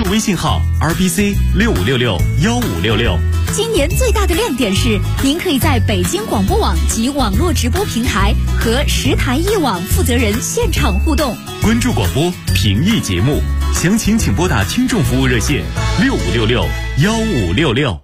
注微信号 RBC65661566。 今年最大的亮点是，您可以在北京广播网及网络直播平台和10台一网负责人现场互动， 关注广播，评议节目，详情请拨打听众服务热线65661566。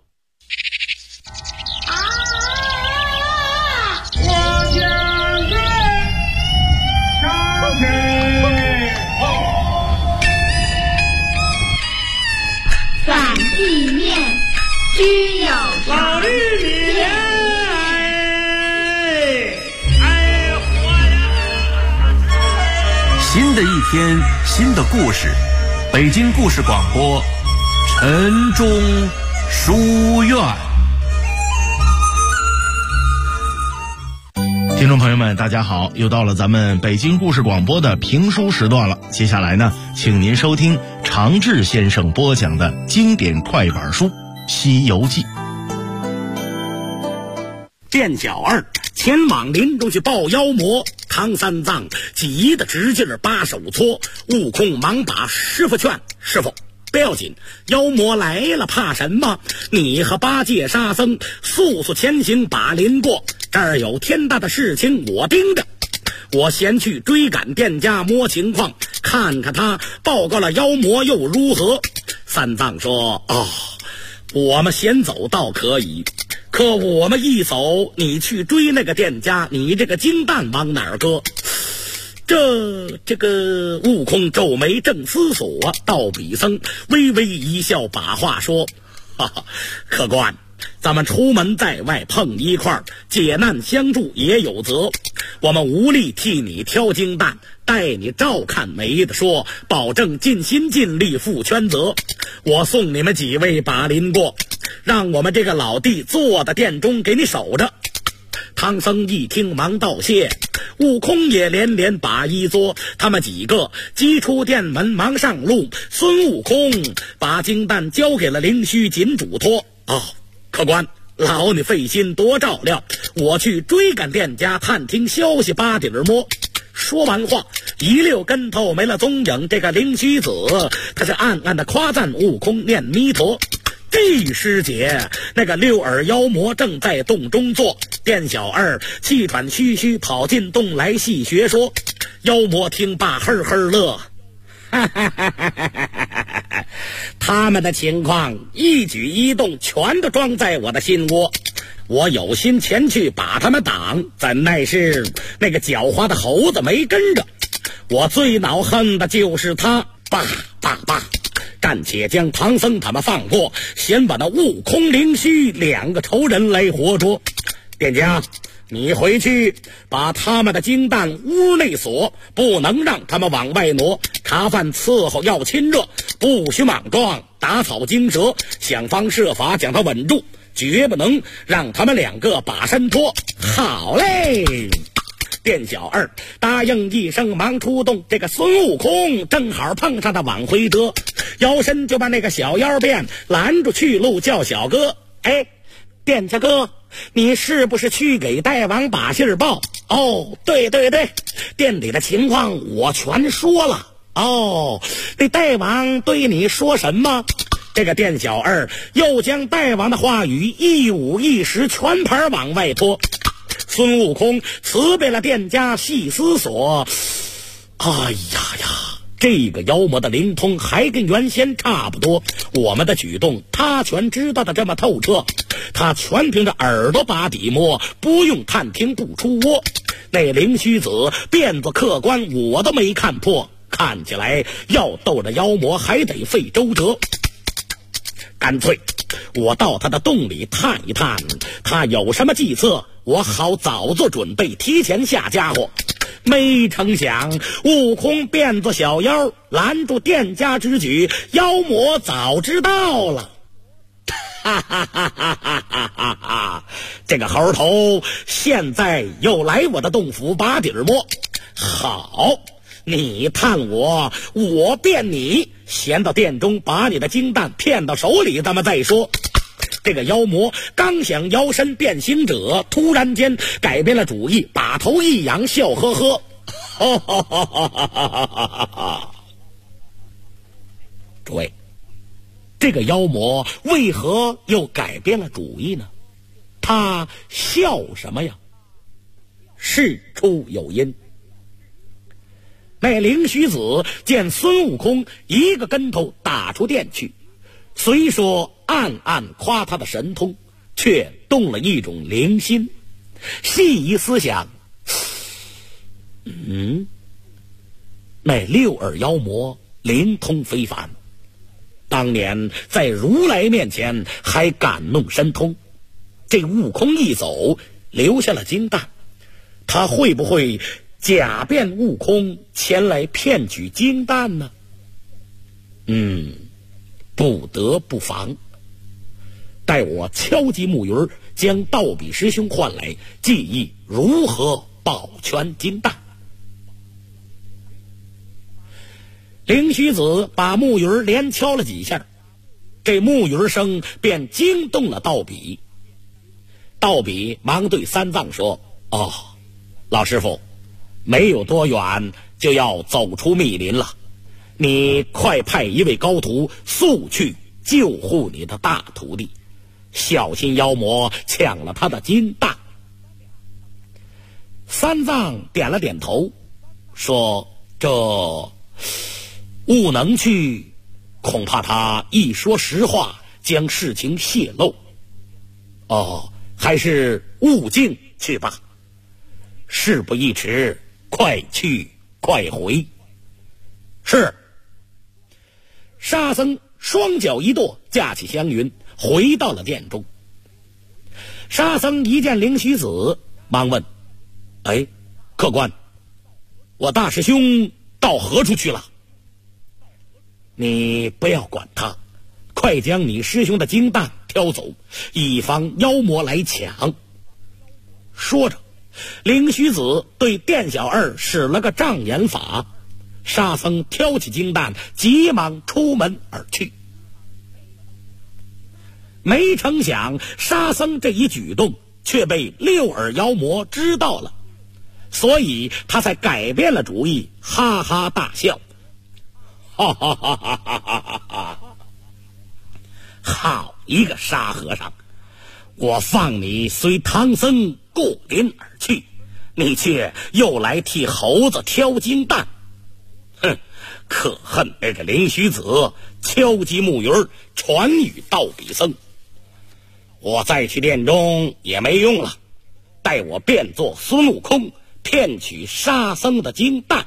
反地面须有老绿米莲， 新的一天，新的故事，北京故事广播，晨钟书院。 听众朋友们大家好，又到了咱们北京故事广播的评书时段了。接下来呢，请您收听常志先生播讲的经典快板书《西游记》。 店小二前往林中去报妖魔，唐三藏急得直劲儿把手搓，悟空忙把师傅劝：师傅不要紧，妖魔来了怕什么？你和八戒沙僧速速前行把林过，这儿有天大的事情我盯着。我先去追赶店家摸情况，看看他报告了妖魔又如何。三藏说：我们先走倒可以，可我们一走，你去追那个店家，你这个金蛋往哪儿搁？这个悟空皱眉正思索，道比僧微微一笑，把话说：客官，咱们出门在外碰一块儿，解难相助也有责。我们无力替你挑金蛋，待你照看没得说，保证尽心尽力负全责。我送你们几位把林过，让我们这个老弟坐在殿中给你守着。唐僧一听忙道谢，悟空也连连把衣作，他们几个急出殿门忙上路。孙悟空把金蛋交给了灵虚，紧嘱托：客官，劳你费心多照料，我去追赶店家探听消息把底儿摸。说完话，一溜跟头没了踪影。这个灵虚子他是暗暗的夸赞悟空念弥陀。这时节，那个六耳妖魔正在洞中坐，店小二气喘吁吁跑进洞来细学说。妖魔听罢呵呵乐，他们的情况一举一动全都装在我的心窝，我有心前去把他们挡，怎奈是那个狡猾的猴子没跟着。我最恼恨的就是他，罢，暂且将唐僧他们放过，先把那悟空灵虚两个仇人来活捉。店家，你回去把他们的金蛋屋内锁，不能让他们往外挪。茶饭伺候要亲热，不许莽撞，打草惊蛇，想方设法将他稳住，绝不能让他们两个把身脱。好嘞！店小二答应一声，忙出动。这个孙悟空正好碰上他往回折，摇身就把那个小妖变拦住去路，叫小哥：店家哥，你是不是去给大王把信儿报？对，店里的情况我全说了。这大王对你说什么？这个店小二又将大王的话语一五一十全盘往外拖。孙悟空辞别了店家，细思索，这个妖魔的灵通还跟原先差不多，我们的举动他全知道的这么透彻，他全凭着耳朵把底摸，不用探听不出窝。那灵虚子变作客官我都没看破，看起来要斗着妖魔还得费周折。干脆我到他的洞里探一探，他有什么计策，我好早做准备，提前下家伙。没成想悟空变作小妖，拦住店家之举，妖魔早知道了。这个猴头现在又来我的洞府把底儿摸。好，你探我，我变你，先到殿中把你的金蛋骗到手里，咱们再说。这个妖魔刚想摇身变行者，突然间改变了主意，把头一仰，笑呵呵。诸位， 这个妖魔为何又改变了主意呢？他笑什么呀？事出有因。那灵虚子见孙悟空一个跟头打出殿去，虽说暗暗夸他的神通，却动了一种灵心，细一思想，那六耳妖魔灵通非凡，当年在如来面前还敢弄神通，这悟空一走留下了金蛋，他会不会假变悟空前来骗取金蛋呢？不得不防。待我敲击木鱼，将道比师兄唤来，记忆如何保全金蛋。灵虚子把木鱼连敲了几下，这木鱼声便惊动了道比。道比忙对三藏说：老师傅，没有多远就要走出密林了，你快派一位高徒速去救护你的大徒弟，小心妖魔抢了他的金蛋。三藏点了点头，说：这悟能去，恐怕他一说实话将事情泄露。还是悟净去吧。事不宜迟，快去快回。是。沙僧双脚一跺，架起香云，回到了殿中。沙僧一见灵虚子，忙问：客官，我大师兄到何处去了？你不要管他，快将你师兄的金蛋挑走，以防妖魔来抢。说着，灵虚子对店小二使了个障眼法，沙僧挑起金蛋，急忙出门而去。没成想，沙僧这一举动却被六耳妖魔知道了，所以他才改变了主意，哈哈大笑。哈哈哈哈哈哈哈！好一个沙和尚，我放你随唐僧过林而去，你却又来替猴子挑金蛋。可恨那个灵虚子敲击木鱼传与道比僧，我再去殿中也没用了，待我变作孙悟空，骗取沙僧的金蛋。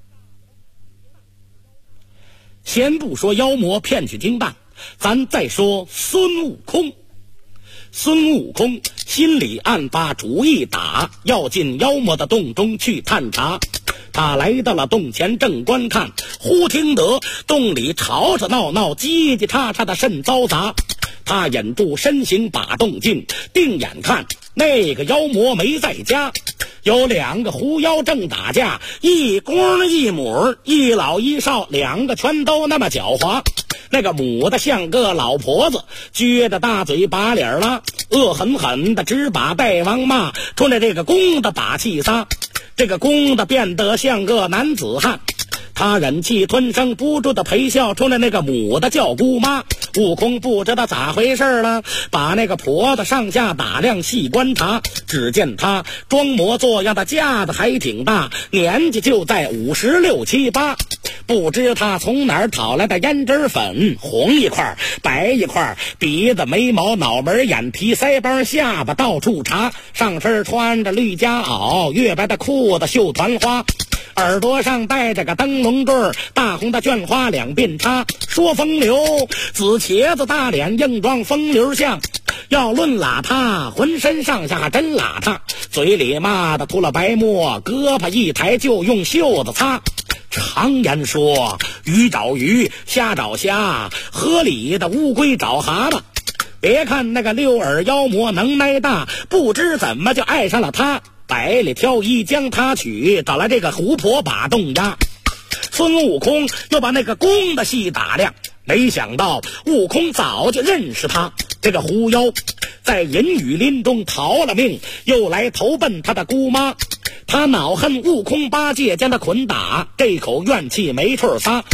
先不说妖魔骗取金蛋，咱再说孙悟空。孙悟空心里暗发主意，打要进妖魔的洞中去探查。他来到了洞前，正观看，忽听得洞里吵吵闹闹，叽叽喳喳的甚嘈杂。他忍住身形，把洞进，定眼看那个妖魔没在家，有两个狐妖正打架，一公一母，一老一少，两个全都那么狡猾。那个母的像个老婆子，撅着大嘴把脸了，恶狠狠的只把大王骂，冲着这个公的打气撒。这个公的变得像个男子汉，他忍气吞声，不住的陪笑，冲着那个母的叫姑妈。悟空不知道咋回事了，把那个婆子上下打量细观察，只见他装模作样的架子还挺大，年纪就在56、7、8。不知他从哪儿讨来的胭脂粉，红一块白一块，鼻子眉毛脑门眼皮腮帮下巴到处查，上身穿着绿夹袄，月白的裤子绣团花，耳朵上戴着个灯笼坠，大红的绢花两鬓插，说风流，紫茄子大脸硬装风流像，要论邋遢，浑身上下真邋遢，嘴里骂的吐了白沫，胳膊一抬就用袖子擦。常言说，鱼找鱼，虾找虾，河里的乌龟找蛤蟆。别看那个六耳妖魔能耐大，不知怎么就爱上了他，百里挑一将他娶，找来这个狐婆把洞压。孙悟空又把那个公的戏打量，没想到悟空早就认识他，这个狐妖在银雨林中逃了命，又来投奔他的姑妈。他恼恨悟空八戒将他捆打，这口怨气没处撒，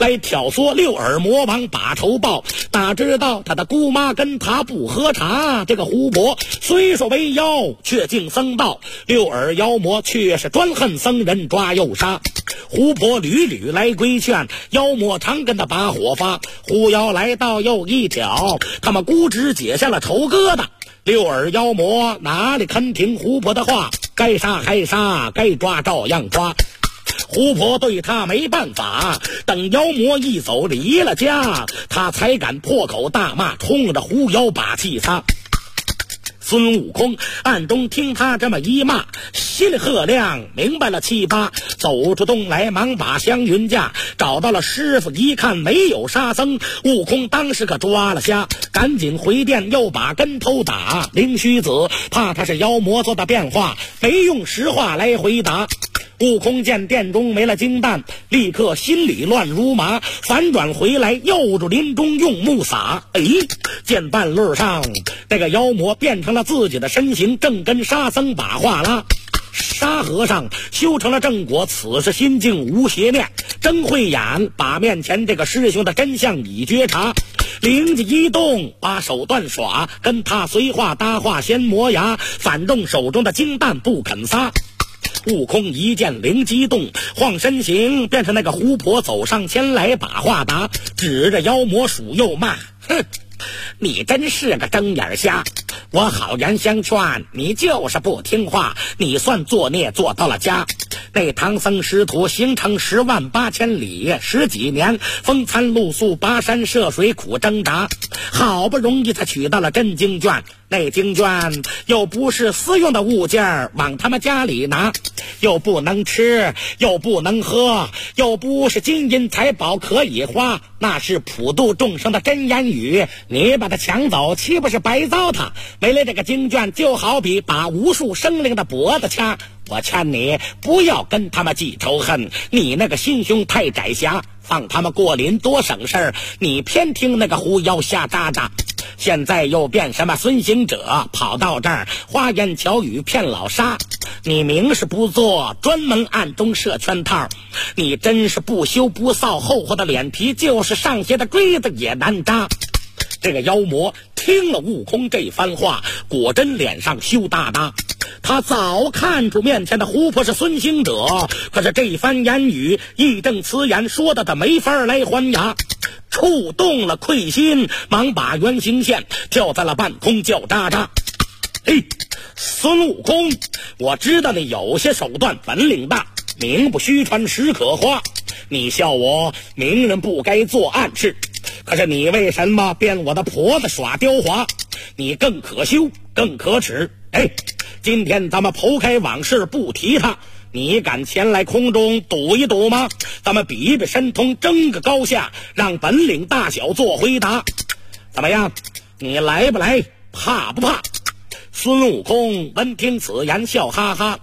来挑唆六耳魔王把仇报。哪知道他的姑妈跟他不喝茶，这个胡婆虽说为妖，却敬僧道。六耳妖魔却是专恨僧人抓又杀。胡婆屡屡来规劝，妖魔常跟他把火发。狐妖来到又一挑，他们姑侄解下了仇疙瘩。六耳妖魔哪里肯听胡婆的话，该杀还杀，该抓照样抓。胡婆对他没办法，等妖魔一走离了家，他才敢破口大骂，冲着狐妖把气撒。孙悟空暗中听他这么一骂，心里赫亮，明白了七八，走出洞来，忙把香云架，找到了师傅，一看没有沙僧，悟空当时可抓了瞎，赶紧回殿又把跟头打。灵虚子怕他是妖魔做的变化，没用实话来回答。悟空见殿中没了金蛋，立刻心里乱如麻，反转回来又住林中用木撒。见半路上这个妖魔变成了自己的身形，正跟沙僧把话拉。沙和尚修成了正果，此时心境无邪念，睁慧眼把面前这个师兄的真相已觉察。灵机一动，把手段耍，跟他随话搭话先磨牙，反动手中的金蛋不肯撒。悟空一见灵机动，晃身形变成那个胡婆走上前来把话答，指着妖魔数又骂：哼，你真是个睁眼瞎！我好言相劝，你就是不听话，你算作孽做到了家。那唐僧师徒行程108000里，10几年风餐露宿，跋山涉水苦挣扎，好不容易才取到了真经卷。那经卷又不是私用的物件，往他们家里拿，又不能吃，又不能喝，又不是金银财宝可以花，那是普度众生的真言语。你把它抢走，岂不是白糟蹋？没了这个经卷，就好比把无数生灵的脖子掐。我劝你不要跟他们记仇恨，你那个心胸太窄狭，放他们过林多省事儿，你偏听那个狐妖瞎喳喳。现在又变什么孙行者，跑到这儿花言巧语骗老沙，你明是不做，专门暗中设圈套，你真是不羞不臊，厚厚的脸皮就是上鞋的锥子也难扎。这个妖魔听了悟空这番话，果真脸上羞答答。他早看出面前的胡婆是孙行者，可是这番言语义正辞严，说的他没法来还牙，触动了愧心，忙把原形现，跳在了半空叫喳喳。孙悟空，我知道你有些手段，本领大，名不虚传实可花。你笑我明人不该做暗事，可是你为什么变我的婆子耍刁滑？你更可羞，更可耻。今天咱们剖开往事不提他，你敢前来空中赌一赌吗？咱们比一比神通，争个高下，让本领大小做回答。怎么样？你来不来？怕不怕？孙悟空闻听此言，笑哈哈，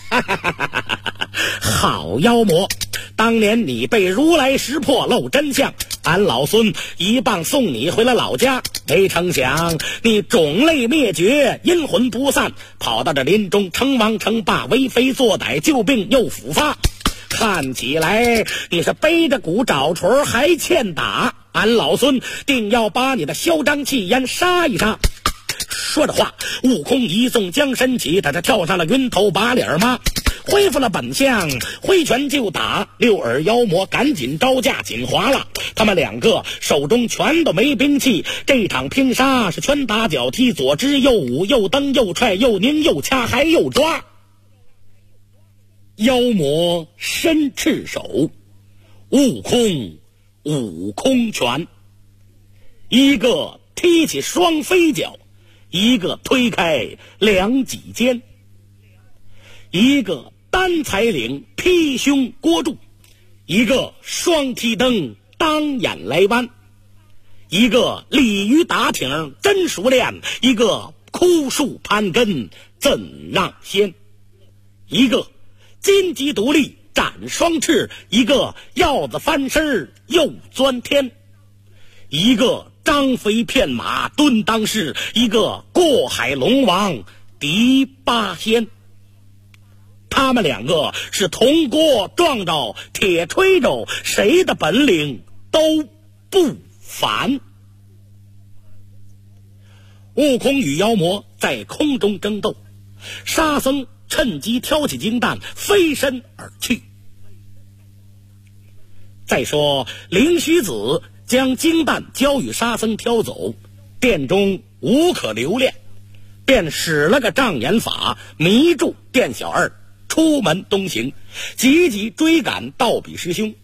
好妖魔，当年你被如来识破露真相，俺老孙一棒送你回了老家，没成想你种类灭绝，阴魂不散，跑到这林中称王称霸，为非作歹，救病又复发。看起来你是背着鼓找锤还欠打，俺老孙定要把你的嚣张气焰杀一杀。说着话，悟空一纵将身起，他跳上了云头把脸吗？恢复了本相，挥拳就打。六耳妖魔赶紧招架紧划了，他们两个手中全都没兵器，这场拼杀是拳打脚踢，左支右舞，又蹬又踹，又拧又掐，还又抓。妖魔伸赤手，悟空拳，一个踢起双飞脚，一个推开两脊间，一个单彩领劈胸郭柱，一个双踢蹬当眼来弯，一个鲤鱼打挺真熟练，一个枯树攀根怎让先，一个金鸡独立展双翅，一个鹞子翻身又钻天，一个张飞骗马蹲当世，一个过海龙王敌八仙。他们两个是铜锅撞着铁锤着，谁的本领都不反。悟空与妖魔在空中争斗，沙僧趁机挑起金蛋飞身而去。再说灵虚子将金蛋交与沙僧挑走，殿中无可留恋，便使了个障眼法迷住店小二，出门东行，急急追赶道比师兄。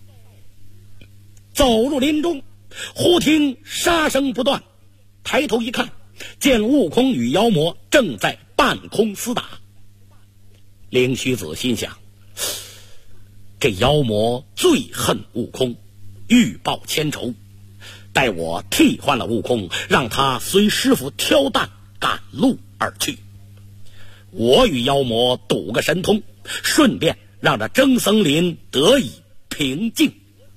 走入林中，忽听杀声不断，抬头一看，见悟空与妖魔正在半空厮打。灵虚子心想，这妖魔最恨悟空，欲报千仇，待我替换了悟空，让他随师傅挑担赶路而去。我与妖魔赌个神通，顺便让这征僧林得以平静。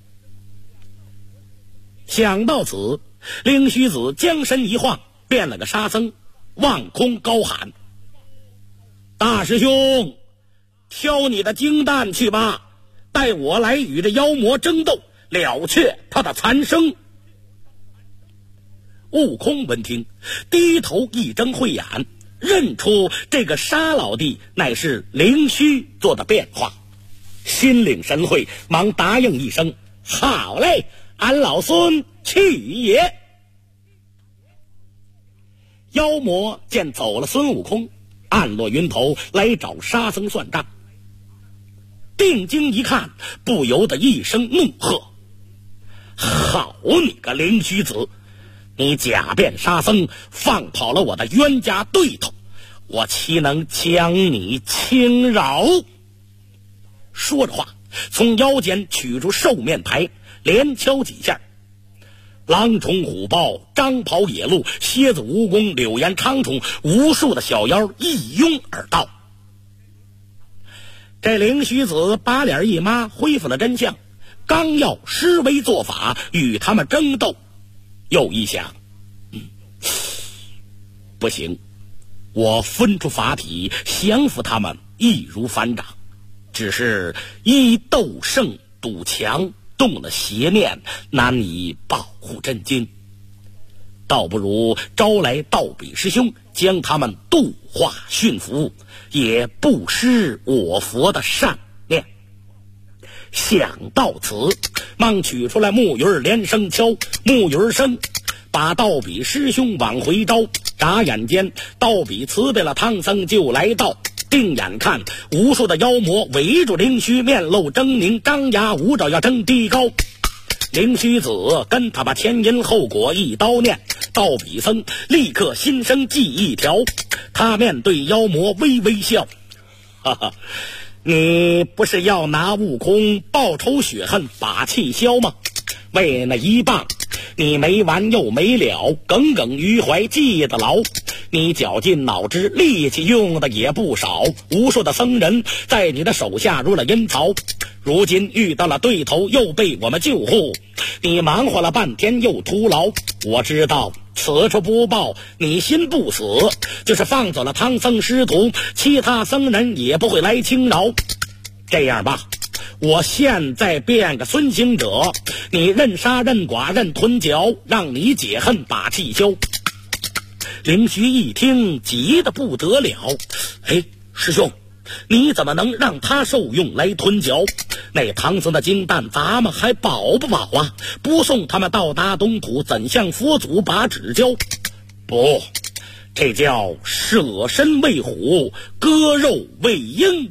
想到此，灵虚子将身一晃，变了个沙僧，望空高喊：大师兄，挑你的金蛋去吧，待我来与这妖魔争斗，了却他的残生。悟空闻听，低头一睁慧眼，认出这个沙老弟乃是灵虚做的变化，心领神会，忙答应一声：好嘞，俺老孙去也。妖魔见走了孙悟空，暗落云头来找沙僧算账。定睛一看，不由得一声怒喝：好你个灵虚子，你假变沙僧，放跑了我的冤家对头，我岂能将你轻饶？说着话，从腰间取出兽面牌，连敲几下。狼虫虎豹、张袍野鹿、蝎子蜈蚣、柳岩苍虫，无数的小妖一拥而到。这灵虚子把脸一抹，恢复了真相，刚要施威做法与他们争斗，又一想，不行，我分出法体降服他们易如反掌，只是一斗胜赌强，动了邪念，难以保护真经，倒不如招来道比师兄，将他们度化驯服，也不失我佛的善念。想到此，忙取出来木鱼连声敲，木鱼声把道比师兄往回招。眨眼间，道比辞别了唐僧就来到，定眼看无数的妖魔围住灵虚，面露狰狞，张牙舞爪要争低高。灵虚子跟他把前因后果一刀念，道比僧立刻心生计一条，他面对妖魔微微笑：哈哈，你不是要拿悟空报仇雪恨把气消吗？为那一棒你没完又没了，耿耿于怀记得牢。你绞尽脑汁，力气用的也不少，无数的僧人在你的手下入了阴曹，如今遇到了对头，又被我们救护，你忙活了半天又徒劳。我知道此处不报，你心不死，就是放走了唐僧师徒，其他僧人也不会来轻饶。这样吧，我现在变个孙行者，你认杀认剐认吞嚼，让你解恨把气消。灵虚一听急得不得了，师兄，你怎么能让他受用来吞嚼？那唐僧的金蛋咱们还保不保啊？不送他们到达东土，怎向佛祖把旨交？不，这叫舍身为虎，割肉为鹰。